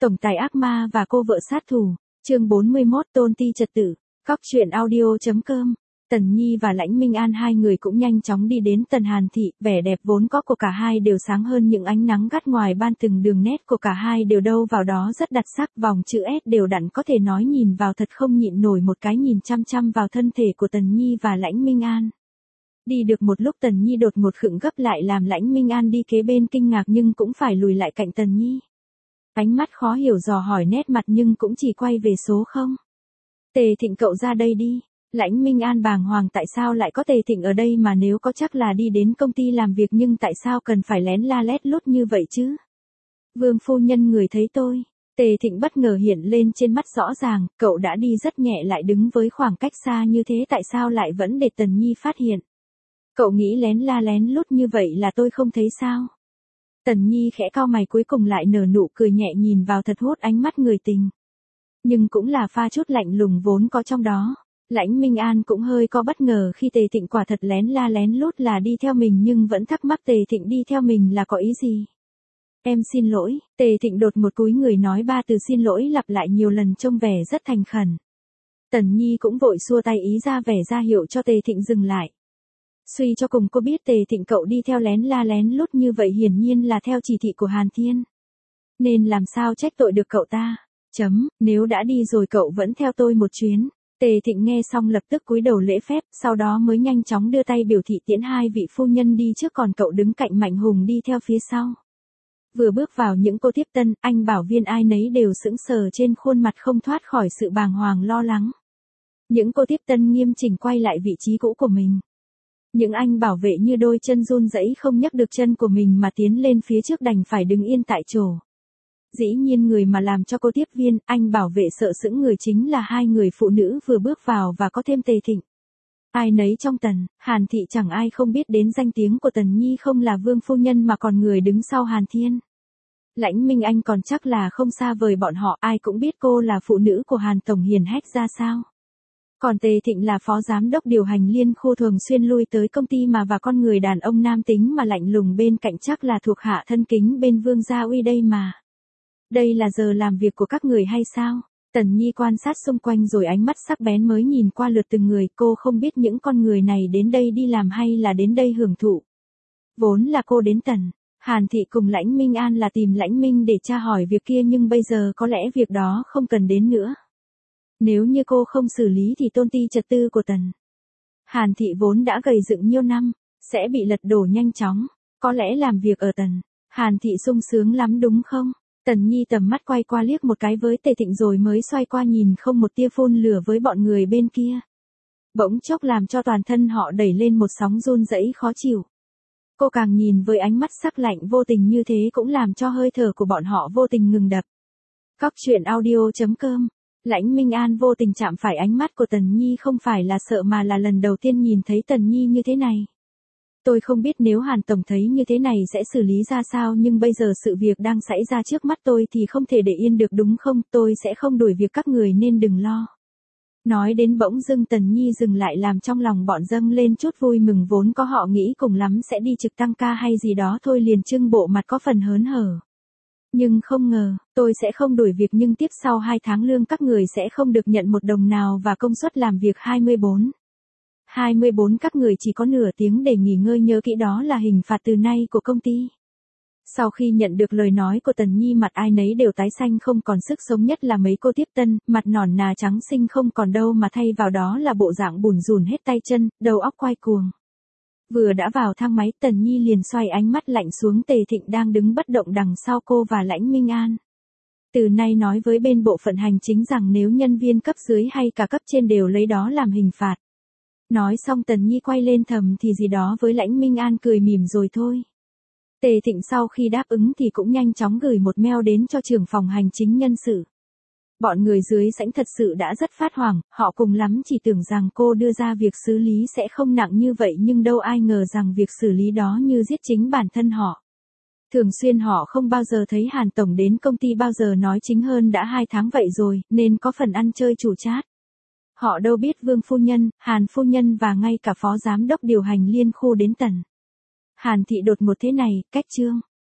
Tổng tài ác ma và cô vợ sát thủ, chương 41 tôn ti trật tự, Cóc truyện audio.com. Tần Nhi và Lãnh Minh An hai người cũng nhanh chóng đi đến Tần Hàn Thị, vẻ đẹp vốn có của cả hai đều sáng hơn những ánh nắng gắt ngoài ban, từng đường nét của cả hai đều đâu vào đó rất đặc sắc, vòng chữ S đều đặn có thể nói nhìn vào thật không nhịn nổi một cái nhìn chăm chăm vào thân thể của Tần Nhi và Lãnh Minh An. Đi được một lúc Tần Nhi đột ngột khựng gấp lại làm Lãnh Minh An đi kế bên kinh ngạc nhưng cũng phải lùi lại cạnh Tần Nhi. Ánh mắt khó hiểu dò hỏi nét mặt nhưng cũng chỉ quay về số 0. Tề Thịnh cậu ra đây đi. Lãnh Minh An bàng hoàng tại sao lại có Tề Thịnh ở đây mà nếu có chắc là đi đến công ty làm việc nhưng tại sao cần phải lén la lét lút như vậy chứ? Vương phu nhân người thấy tôi. Tề Thịnh bất ngờ hiện lên trên mắt rõ ràng, cậu đã đi rất nhẹ lại đứng với khoảng cách xa như thế tại sao lại vẫn để Tần Nhi phát hiện? Cậu nghĩ lén la lén lút như vậy là tôi không thấy sao? Tần Nhi khẽ cau mày cuối cùng lại nở nụ cười nhẹ nhìn vào thật hút ánh mắt người tình. Nhưng cũng là pha chút lạnh lùng vốn có trong đó. Lãnh Minh An cũng hơi có bất ngờ khi Tề Thịnh quả thật lén la lén lút là đi theo mình nhưng vẫn thắc mắc Tề Thịnh đi theo mình là có ý gì. Em xin lỗi, Tề Thịnh đột một cúi người nói 3 từ xin lỗi lặp lại nhiều lần trông vẻ rất thành khẩn. Tần Nhi cũng vội xua tay ý ra vẻ ra hiệu cho Tề Thịnh dừng lại. Suy cho cùng cô biết Tề Thịnh cậu đi theo lén la lén lút như vậy hiển nhiên là theo chỉ thị của Hàn Thiên. Nên làm sao trách tội được cậu ta. Nếu đã đi rồi cậu vẫn theo tôi một chuyến. Tề Thịnh nghe xong lập tức cúi đầu lễ phép, sau đó mới nhanh chóng đưa tay biểu thị tiễn hai vị phu nhân đi trước còn cậu đứng cạnh Mạnh Hùng đi theo phía sau. Vừa bước vào những cô tiếp tân, anh bảo viên ai nấy đều sững sờ trên khuôn mặt không thoát khỏi sự bàng hoàng lo lắng. Những cô tiếp tân nghiêm chỉnh quay lại vị trí cũ của mình. Những anh bảo vệ như đôi chân run rẩy không nhấc được chân của mình mà tiến lên phía trước đành phải đứng yên tại chỗ. Dĩ nhiên người mà làm cho cô tiếp viên, anh bảo vệ sợ sững người chính là hai người phụ nữ vừa bước vào và có thêm Tề Thịnh. Ai nấy trong Tần, Hàn Thị chẳng ai không biết đến danh tiếng của Tần Nhi không là Vương phu nhân mà còn người đứng sau Hàn Thiên. Lãnh Minh Anh còn chắc là không xa vời bọn họ, ai cũng biết cô là phụ nữ của Hàn Tổng hiền hách ra sao. Còn Tề Thịnh là phó giám đốc điều hành liên khu thường xuyên lui tới công ty và con người đàn ông nam tính mà lạnh lùng bên cạnh chắc là thuộc hạ thân kính bên Vương gia uy đây mà. Đây là giờ làm việc của các người hay sao? Tần Nhi quan sát xung quanh rồi ánh mắt sắc bén mới nhìn qua lượt từng người, cô không biết những con người này đến đây đi làm hay là đến đây hưởng thụ. Vốn là cô đến Tần, Hàn Thị cùng Lãnh Minh An là tìm Lãnh Minh để tra hỏi việc kia nhưng bây giờ có lẽ việc đó không cần đến nữa. Nếu như cô không xử lý thì tôn ti trật tự của Tần Hàn Thị vốn đã gầy dựng nhiêu năm, sẽ bị lật đổ nhanh chóng. Có lẽ làm việc ở Tần Hàn Thị sung sướng lắm đúng không? Tần Nhi tầm mắt quay qua liếc một cái với Tề Thịnh rồi mới xoay qua nhìn không một tia phun lửa với bọn người bên kia. Bỗng chốc làm cho toàn thân họ đẩy lên một sóng run rẩy khó chịu. Cô càng nhìn với ánh mắt sắc lạnh vô tình như thế cũng làm cho hơi thở của bọn họ vô tình ngừng đập. Cóc truyện audio.com. Lãnh Minh An vô tình chạm phải ánh mắt của Tần Nhi không phải là sợ mà là lần đầu tiên nhìn thấy Tần Nhi như thế này. Tôi không biết nếu Hàn Tổng thấy như thế này sẽ xử lý ra sao nhưng bây giờ sự việc đang xảy ra trước mắt tôi thì không thể để yên được đúng không, tôi sẽ không đuổi việc các người nên đừng lo. Nói đến bỗng dưng Tần Nhi dừng lại làm trong lòng bọn dâng lên chút vui mừng vốn có họ nghĩ cùng lắm sẽ đi trực tăng ca hay gì đó thôi liền trưng bộ mặt có phần hớn hở. Nhưng không ngờ, tôi sẽ không đuổi việc nhưng tiếp sau 2 tháng lương các người sẽ không được nhận 1 đồng nào và công suất làm việc 24 các người chỉ có nửa tiếng để nghỉ ngơi nhớ kỹ đó là hình phạt từ nay của công ty. Sau khi nhận được lời nói của Tần Nhi mặt ai nấy đều tái xanh không còn sức sống nhất là mấy cô tiếp tân, mặt nõn nà trắng xinh không còn đâu mà thay vào đó là bộ dạng bủn rủn hết tay chân, đầu óc quay cuồng. Vừa đã vào thang máy Tần Nhi liền xoay ánh mắt lạnh xuống Tề Thịnh đang đứng bất động đằng sau cô và Lãnh Minh An. Từ nay nói với bên bộ phận hành chính rằng nếu nhân viên cấp dưới hay cả cấp trên đều lấy đó làm hình phạt. Nói xong Tần Nhi quay lên thầm thì gì đó với Lãnh Minh An cười mỉm rồi thôi. Tề Thịnh sau khi đáp ứng thì cũng nhanh chóng gửi một mail đến cho trưởng phòng hành chính nhân sự. Bọn người dưới sảnh thật sự đã rất phát hoảng, họ cùng lắm chỉ tưởng rằng cô đưa ra việc xử lý sẽ không nặng như vậy nhưng đâu ai ngờ rằng việc xử lý đó như giết chính bản thân họ. Thường xuyên họ không bao giờ thấy Hàn Tổng đến công ty bao giờ nói chính hơn đã 2 tháng vậy rồi, nên có phần ăn chơi chủ chát. Họ đâu biết Vương phu nhân, Hàn phu nhân và ngay cả phó giám đốc điều hành liên khu đến Tần Hàn Thị đột ngột thế này, cách chương.